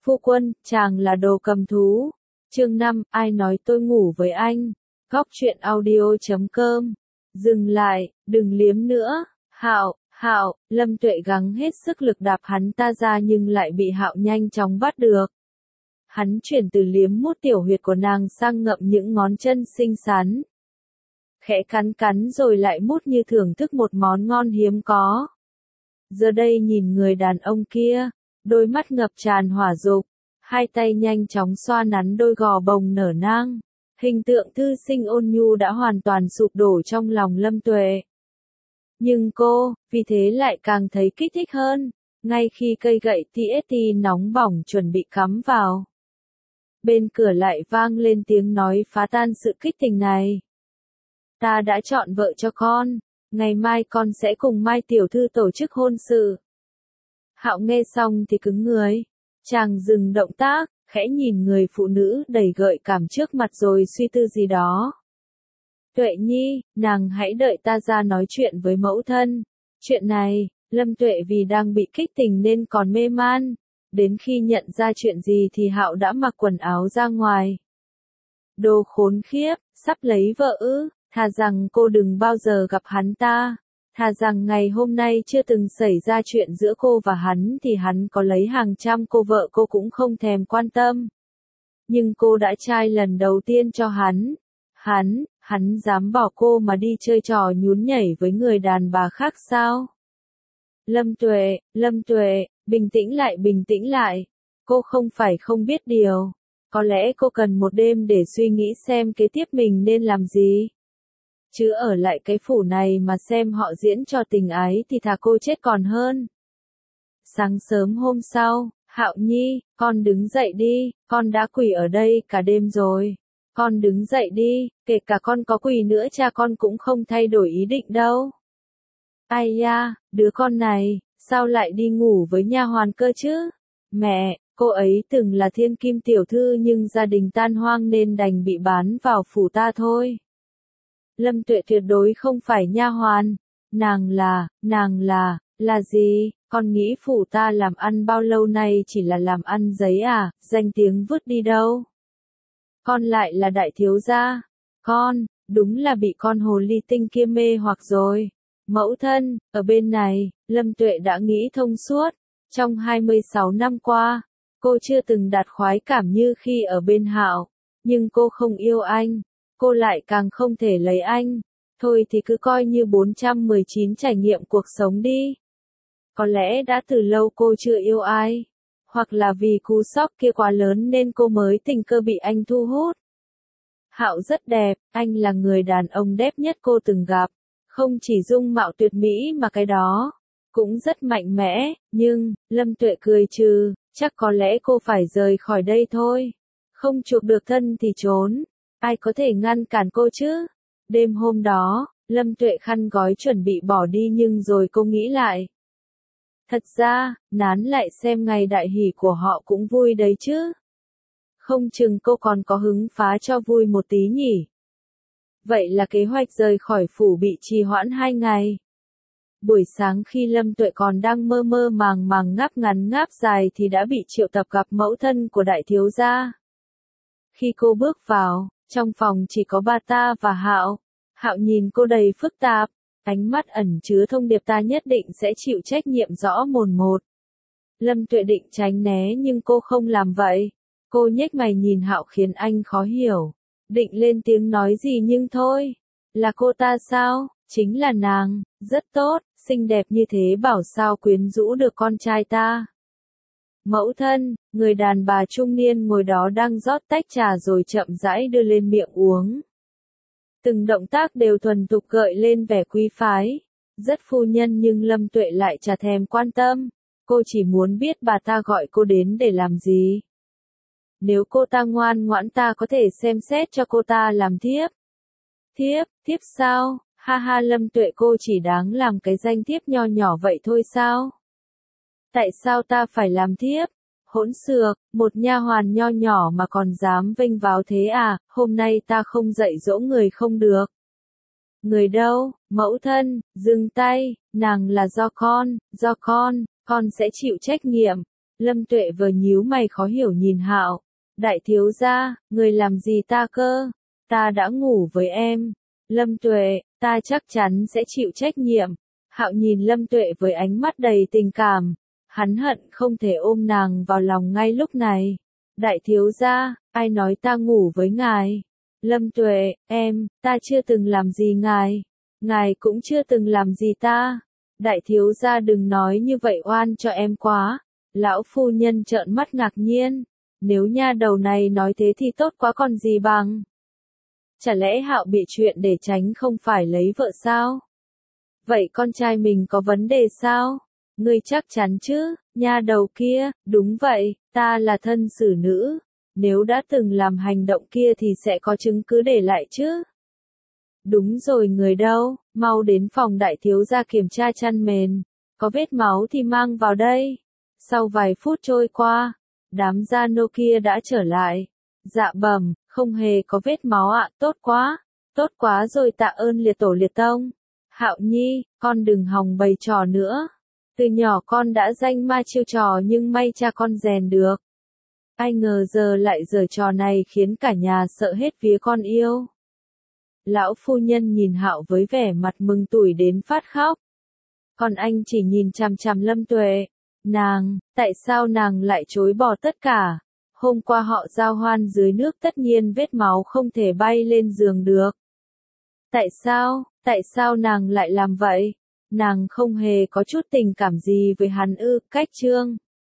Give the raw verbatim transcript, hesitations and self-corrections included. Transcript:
Phu quân, chàng là đồ cầm thú. Chương năm, ai nói tôi ngủ với anh? Góc truyện audio chấm com. Dừng lại, đừng liếm nữa. Hạo, Hạo, Lâm Tuệ gắng hết sức lực đạp hắn ta ra nhưng lại bị Hạo nhanh chóng bắt được. Hắn chuyển từ liếm mút tiểu huyệt của nàng sang ngậm những ngón chân xinh xắn. Khẽ cắn cắn rồi lại mút như thưởng thức một món ngon hiếm có. Giờ đây nhìn người đàn ông kia, đôi mắt ngập tràn hỏa dục, hai tay nhanh chóng xoa nắn đôi gò bồng nở nang. Hình tượng thư sinh ôn nhu đã hoàn toàn sụp đổ trong lòng Lâm Tuệ. Nhưng cô, vì thế lại càng thấy kích thích hơn, ngay khi cây gậy tê ét tê nóng bỏng chuẩn bị cắm vào. Bên cửa lại vang lên tiếng nói phá tan sự kích tình này. Ta đã chọn vợ cho con, ngày mai con sẽ cùng Mai tiểu thư tổ chức hôn sự. Hạo nghe xong thì cứng người, chàng dừng động tác, khẽ nhìn người phụ nữ đầy gợi cảm trước mặt rồi suy tư gì đó. Tuệ Nhi, nàng hãy đợi ta ra nói chuyện với mẫu thân. Chuyện này, Lâm Tuệ vì đang bị kích tình nên còn mê man. Đến khi nhận ra chuyện gì thì Hạo đã mặc quần áo ra ngoài. Đồ khốn khiếp, sắp lấy vợ ư, thà rằng cô đừng bao giờ gặp hắn ta. Thà rằng ngày hôm nay chưa từng xảy ra chuyện giữa cô và hắn thì hắn có lấy hàng trăm cô vợ cô cũng không thèm quan tâm. Nhưng cô đã trai lần đầu tiên cho hắn. Hắn, hắn dám bỏ cô mà đi chơi trò nhún nhảy với người đàn bà khác sao? Lâm Tuệ, Lâm Tuệ, bình tĩnh lại bình tĩnh lại. Cô không phải không biết điều. Có lẽ cô cần một đêm để suy nghĩ xem kế tiếp mình nên làm gì. Chứ ở lại cái phủ này mà xem họ diễn trò tình ái thì thà cô chết còn hơn. Sáng sớm hôm sau, Hạo Nhi, con đứng dậy đi, con đã quỳ ở đây cả đêm rồi. Con đứng dậy đi, kể cả con có quỳ nữa cha con cũng không thay đổi ý định đâu. Ai da, đứa con này, sao lại đi ngủ với nha hoàn cơ chứ? Mẹ, cô ấy từng là thiên kim tiểu thư nhưng gia đình tan hoang nên đành bị bán vào phủ ta thôi. Lâm Tuệ tuyệt đối không phải nha hoàn. Nàng là, nàng là, là gì? Con nghĩ phủ ta làm ăn bao lâu nay chỉ là làm ăn giấy à, danh tiếng vứt đi đâu? Con lại là đại thiếu gia. Con, đúng là bị con hồ ly tinh kia mê hoặc rồi. Mẫu thân, ở bên này, Lâm Tuệ đã nghĩ thông suốt. Trong hai mươi sáu năm qua, cô chưa từng đạt khoái cảm như khi ở bên Hạo. Nhưng cô không yêu anh. Cô lại càng không thể lấy anh. Thôi thì cứ coi như bốn trăm mười chín trải nghiệm cuộc sống đi. Có lẽ đã từ lâu cô chưa yêu ai. Hoặc là vì cú sốc kia quá lớn nên cô mới tình cờ bị anh thu hút. Hạo rất đẹp, anh là người đàn ông đẹp nhất cô từng gặp. Không chỉ dung mạo tuyệt mỹ mà cái đó cũng rất mạnh mẽ, nhưng, Lâm Tuệ cười trừ, chắc có lẽ cô phải rời khỏi đây thôi. Không chuộc được thân thì trốn. Ai có thể ngăn cản cô chứ? Đêm hôm đó, Lâm Tuệ khăn gói chuẩn bị bỏ đi nhưng rồi cô nghĩ lại. Thật ra, nán lại xem ngày đại hỷ của họ cũng vui đấy chứ. Không chừng cô còn có hứng phá cho vui một tí nhỉ. Vậy là kế hoạch rời khỏi phủ bị trì hoãn hai ngày. Buổi sáng khi Lâm Tuệ còn đang mơ mơ màng màng ngáp ngắn ngáp dài thì đã bị triệu tập gặp mẫu thân của đại thiếu gia. Khi cô bước vào, trong phòng chỉ có bà ta và Hạo. Hạo nhìn cô đầy phức tạp, ánh mắt ẩn chứa thông điệp ta nhất định sẽ chịu trách nhiệm rõ mồn một. Lâm Tuệ định tránh né nhưng cô không làm vậy. Cô nhếch mày nhìn Hạo khiến anh khó hiểu. Định lên tiếng nói gì nhưng thôi. Là cô ta sao? Chính là nàng, rất tốt, xinh đẹp như thế bảo sao quyến rũ được con trai ta. Mẫu thân, người đàn bà trung niên ngồi đó đang rót tách trà rồi chậm rãi đưa lên miệng uống. Từng động tác đều thuần thục gợi lên vẻ quý phái. Rất phu nhân nhưng Lâm Tuệ lại chả thèm quan tâm. Cô chỉ muốn biết bà ta gọi cô đến để làm gì. Nếu cô ta ngoan ngoãn ta có thể xem xét cho cô ta làm thiếp. Thiếp, thiếp sao? Ha ha Lâm Tuệ cô chỉ đáng làm cái danh thiếp nho nhỏ vậy thôi sao? Tại sao ta phải làm thiếp? Hỗn xược, một nha hoàn nho nhỏ mà còn dám vênh váo thế à, hôm nay ta không dạy dỗ người không được. Người đâu, mẫu thân, dừng tay, nàng là do con, do con, con sẽ chịu trách nhiệm. Lâm Tuệ vừa nhíu mày khó hiểu nhìn Hạo. Đại thiếu gia, người làm gì ta cơ? Ta đã ngủ với em. Lâm Tuệ, ta chắc chắn sẽ chịu trách nhiệm. Hạo nhìn Lâm Tuệ với ánh mắt đầy tình cảm. Hắn hận không thể ôm nàng vào lòng ngay lúc này. Đại thiếu gia, ai nói ta ngủ với ngài? Lâm Tuệ, em, ta chưa từng làm gì ngài. Ngài cũng chưa từng làm gì ta. Đại thiếu gia đừng nói như vậy oan cho em quá. Lão phu nhân trợn mắt ngạc nhiên. Nếu nha đầu này nói thế thì tốt quá còn gì bằng. Chả lẽ Hạo bị chuyện để tránh không phải lấy vợ sao? Vậy con trai mình có vấn đề sao? Ngươi chắc chắn chứ, nha đầu kia, đúng vậy, ta là thân xử nữ. Nếu đã từng làm hành động kia thì sẽ có chứng cứ để lại chứ. Đúng rồi, người đâu, mau đến phòng đại thiếu gia kiểm tra chăn mền. Có vết máu thì mang vào đây. Sau vài phút trôi qua, đám gia nô kia đã trở lại. Dạ bẩm, không hề có vết máu ạ, tốt quá, tốt quá rồi, tạ ơn liệt tổ liệt tông. Hạo Nhi, con đừng hòng bày trò nữa. Từ nhỏ con đã danh ma chiêu trò nhưng may cha con rèn được. Ai ngờ giờ lại giở trò này khiến cả nhà sợ hết vía con yêu. Lão phu nhân nhìn Hạo với vẻ mặt mừng tủi đến phát khóc. Còn anh chỉ nhìn chằm chằm Lâm Tuệ. Nàng, tại sao nàng lại chối bỏ tất cả? Hôm qua họ giao hoan dưới nước, tất nhiên vết máu không thể bay lên giường được. Tại sao, tại sao nàng lại làm vậy? Nàng không hề có chút tình cảm gì với hắn ư? Cách Trương